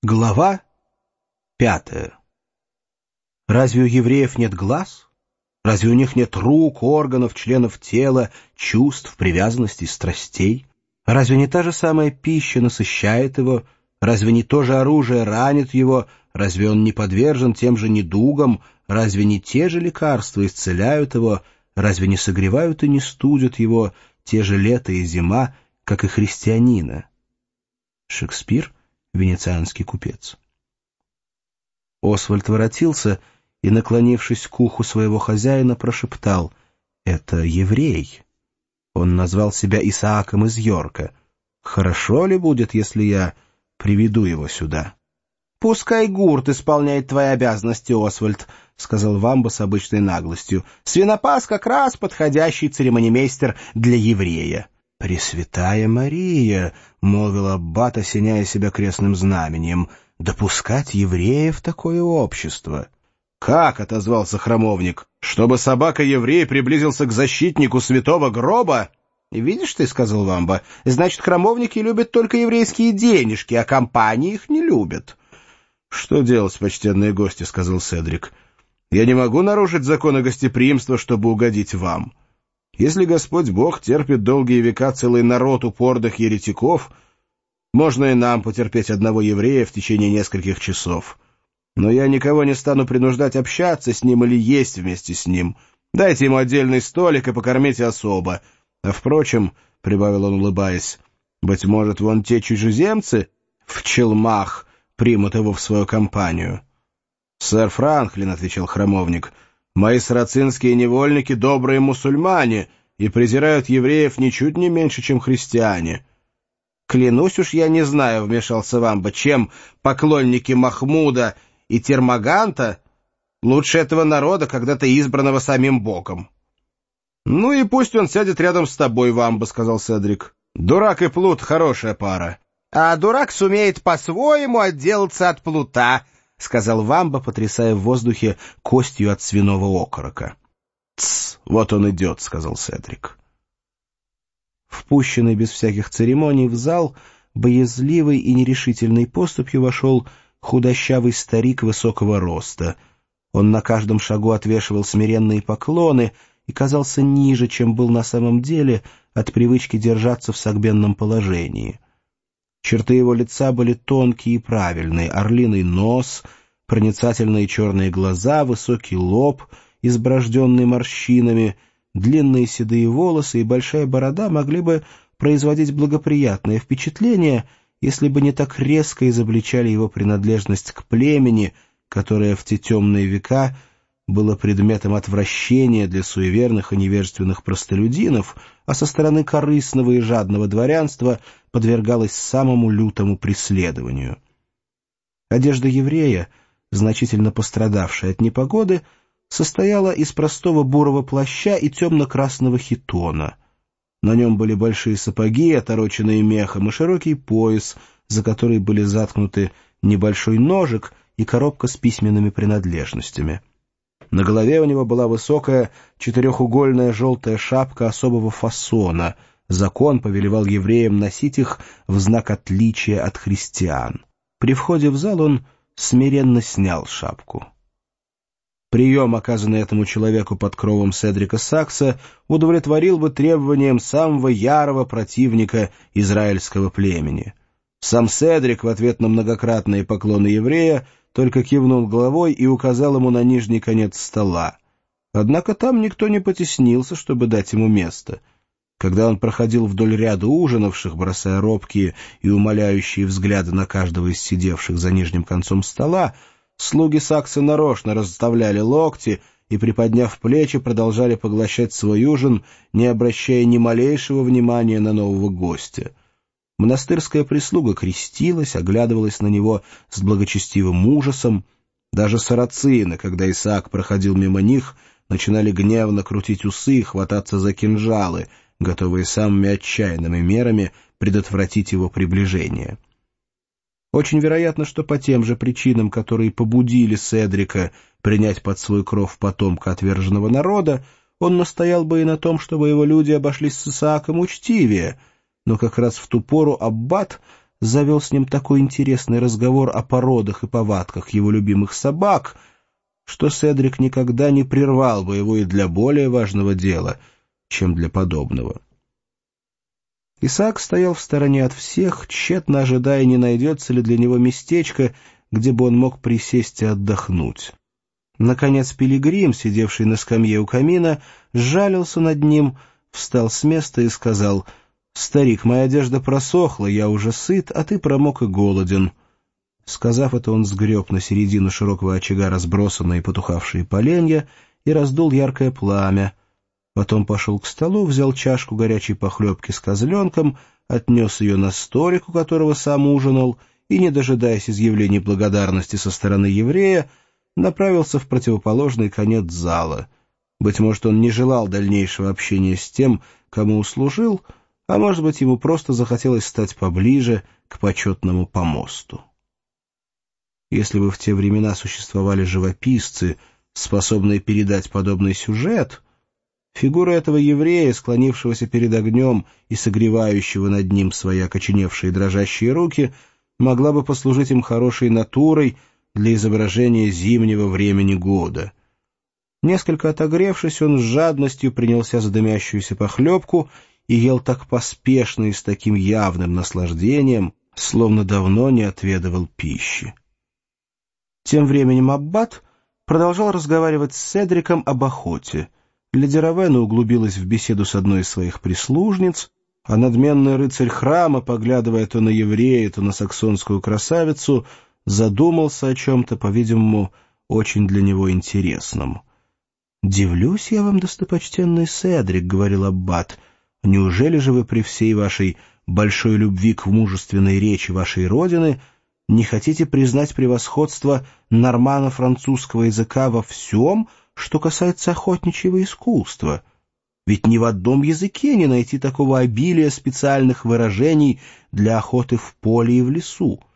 Глава 5. Разве у евреев нет глаз? Разве у них нет рук, органов, членов тела, чувств, привязанностей, страстей? Разве не та же самая пища насыщает его? Разве не то же оружие ранит его? Разве он не подвержен тем же недугам? Разве не те же лекарства исцеляют его? Разве не согревают и не студят его те же лето и зима, как и христианина? Шекспир, венецианский купец. Освальд воротился и, наклонившись к уху своего хозяина, прошептал: «Это еврей». Он назвал себя Исааком из Йорка. «Хорошо ли будет, если я приведу его сюда?» «Пускай гурт исполняет твои обязанности, Освальд», — сказал Вамба с обычной наглостью. «Свинопас как раз подходящий церемонимейстер для еврея». «Пресвятая Мария», — молвил аббат, осеняя себя крестным знамением, — «допускать еврея в такое общество». «Как?» — отозвался храмовник. «Чтобы собака-еврей приблизился к защитнику святого гроба?» «Видишь ты», — сказал Вамба, — «значит, храмовники любят только еврейские денежки, а компании их не любят». «Что делать, почтенные гости?» — сказал Седрик. «Я не могу нарушить законы гостеприимства, чтобы угодить вам. Если Господь Бог терпит долгие века целый народ упорных еретиков, можно и нам потерпеть одного еврея в течение нескольких часов. Но я никого не стану принуждать общаться с ним или есть вместе с ним. Дайте ему отдельный столик и покормите особо. А впрочем, — прибавил он, улыбаясь, — быть может, вон те чужеземцы в челмах примут его в свою компанию». «Сэр Франклин», — отвечал храмовник, — «мои сарацинские невольники — добрые мусульмане и презирают евреев ничуть не меньше, чем христиане». «Клянусь уж, я не знаю», — вмешался Вамба, — «чем поклонники Махмуда и Термаганта лучше этого народа, когда-то избранного самим Богом». «Ну и пусть он сядет рядом с тобой, Вамба», — сказал Седрик. «Дурак и плут — хорошая пара». «А дурак сумеет по-своему отделаться от плута», — сказал Вамба, потрясая в воздухе костью от свиного окорока. «Тсс, вот он идет», — сказал Седрик. Впущенный без всяких церемоний в зал, боязливой и нерешительной поступью вошел худощавый старик высокого роста. Он на каждом шагу отвешивал смиренные поклоны и казался ниже, чем был на самом деле, от привычки держаться в согбенном положении. Черты его лица были тонкие и правильные: орлиный нос, проницательные черные глаза, высокий лоб, изборожденный морщинами, длинные седые волосы и большая борода могли бы производить благоприятное впечатление, если бы не так резко изобличали его принадлежность к племени, которое в те темные века было предметом отвращения для суеверных и невежественных простолюдинов, а со стороны корыстного и жадного дворянства подвергалось самому лютому преследованию. Одежда еврея, значительно пострадавшая от непогоды, состояла из простого бурого плаща и темно-красного хитона. На нем были большие сапоги, отороченные мехом, и широкий пояс, за который были заткнуты небольшой ножик и коробка с письменными принадлежностями. На голове у него была высокая четырехугольная желтая шапка особого фасона. Закон повелевал евреям носить их в знак отличия от христиан. При входе в зал он смиренно снял шапку. Прием, оказанный этому человеку под кровом Седрика Сакса, удовлетворил бы требованиям самого ярого противника израильского племени. Сам Седрик в ответ на многократные поклоны еврея только кивнул головой и указал ему на нижний конец стола. Однако там никто не потеснился, чтобы дать ему место. Когда он проходил вдоль ряда ужинавших, бросая робкие и умоляющие взгляды на каждого из сидевших за нижним концом стола, слуги Сакса нарочно расставляли локти и, приподняв плечи, продолжали поглощать свой ужин, не обращая ни малейшего внимания на нового гостя. Монастырская прислуга крестилась, оглядывалась на него с благочестивым ужасом. Даже сарацины, когда Исаак проходил мимо них, начинали гневно крутить усы и хвататься за кинжалы, готовые самыми отчаянными мерами предотвратить его приближение. Очень вероятно, что по тем же причинам, которые побудили Седрика принять под свой кров потомка отверженного народа, он настоял бы и на том, чтобы его люди обошлись с Исааком учтивее, но как раз в ту пору аббат завел с ним такой интересный разговор о породах и повадках его любимых собак, что Седрик никогда не прервал бы его и для более важного дела, чем для подобного. Исаак стоял в стороне от всех, тщетно ожидая, не найдется ли для него местечко, где бы он мог присесть и отдохнуть. Наконец Пилигрим, сидевший на скамье у камина, сжалился над ним, встал с места и сказал: «Старик, моя одежда просохла, я уже сыт, а ты промок и голоден». Сказав это, он сгреб на середину широкого очага разбросанные потухавшие поленья и раздул яркое пламя. Потом пошел к столу, взял чашку горячей похлебки с козленком, отнес ее на столик, у которого сам ужинал, и, не дожидаясь изъявлений благодарности со стороны еврея, направился в противоположный конец зала. Быть может, он не желал дальнейшего общения с тем, кому услужил, а может быть, ему просто захотелось стать поближе к почетному помосту. Если бы в те времена существовали живописцы, способные передать подобный сюжет, фигура этого еврея, склонившегося перед огнем и согревающего над ним свои окоченевшие дрожащие руки, могла бы послужить им хорошей натурой для изображения зимнего времени года. Несколько отогревшись, он с жадностью принялся за дымящуюся похлебку и ел так поспешно и с таким явным наслаждением, словно давно не отведывал пищи. Тем временем аббат продолжал разговаривать с Седриком об охоте. Леди Равена углубилась в беседу с одной из своих прислужниц, а надменный рыцарь храма, поглядывая то на еврея, то на саксонскую красавицу, задумался о чем-то, по-видимому, очень для него интересном. «Дивлюсь я вам, достопочтенный Седрик», — говорил аббат, — «неужели же вы при всей вашей большой любви к мужественной речи вашей родины не хотите признать превосходство нормано-французского языка во всем, что касается охотничьего искусства? Ведь ни в одном языке не найти такого обилия специальных выражений для охоты в поле и в лесу.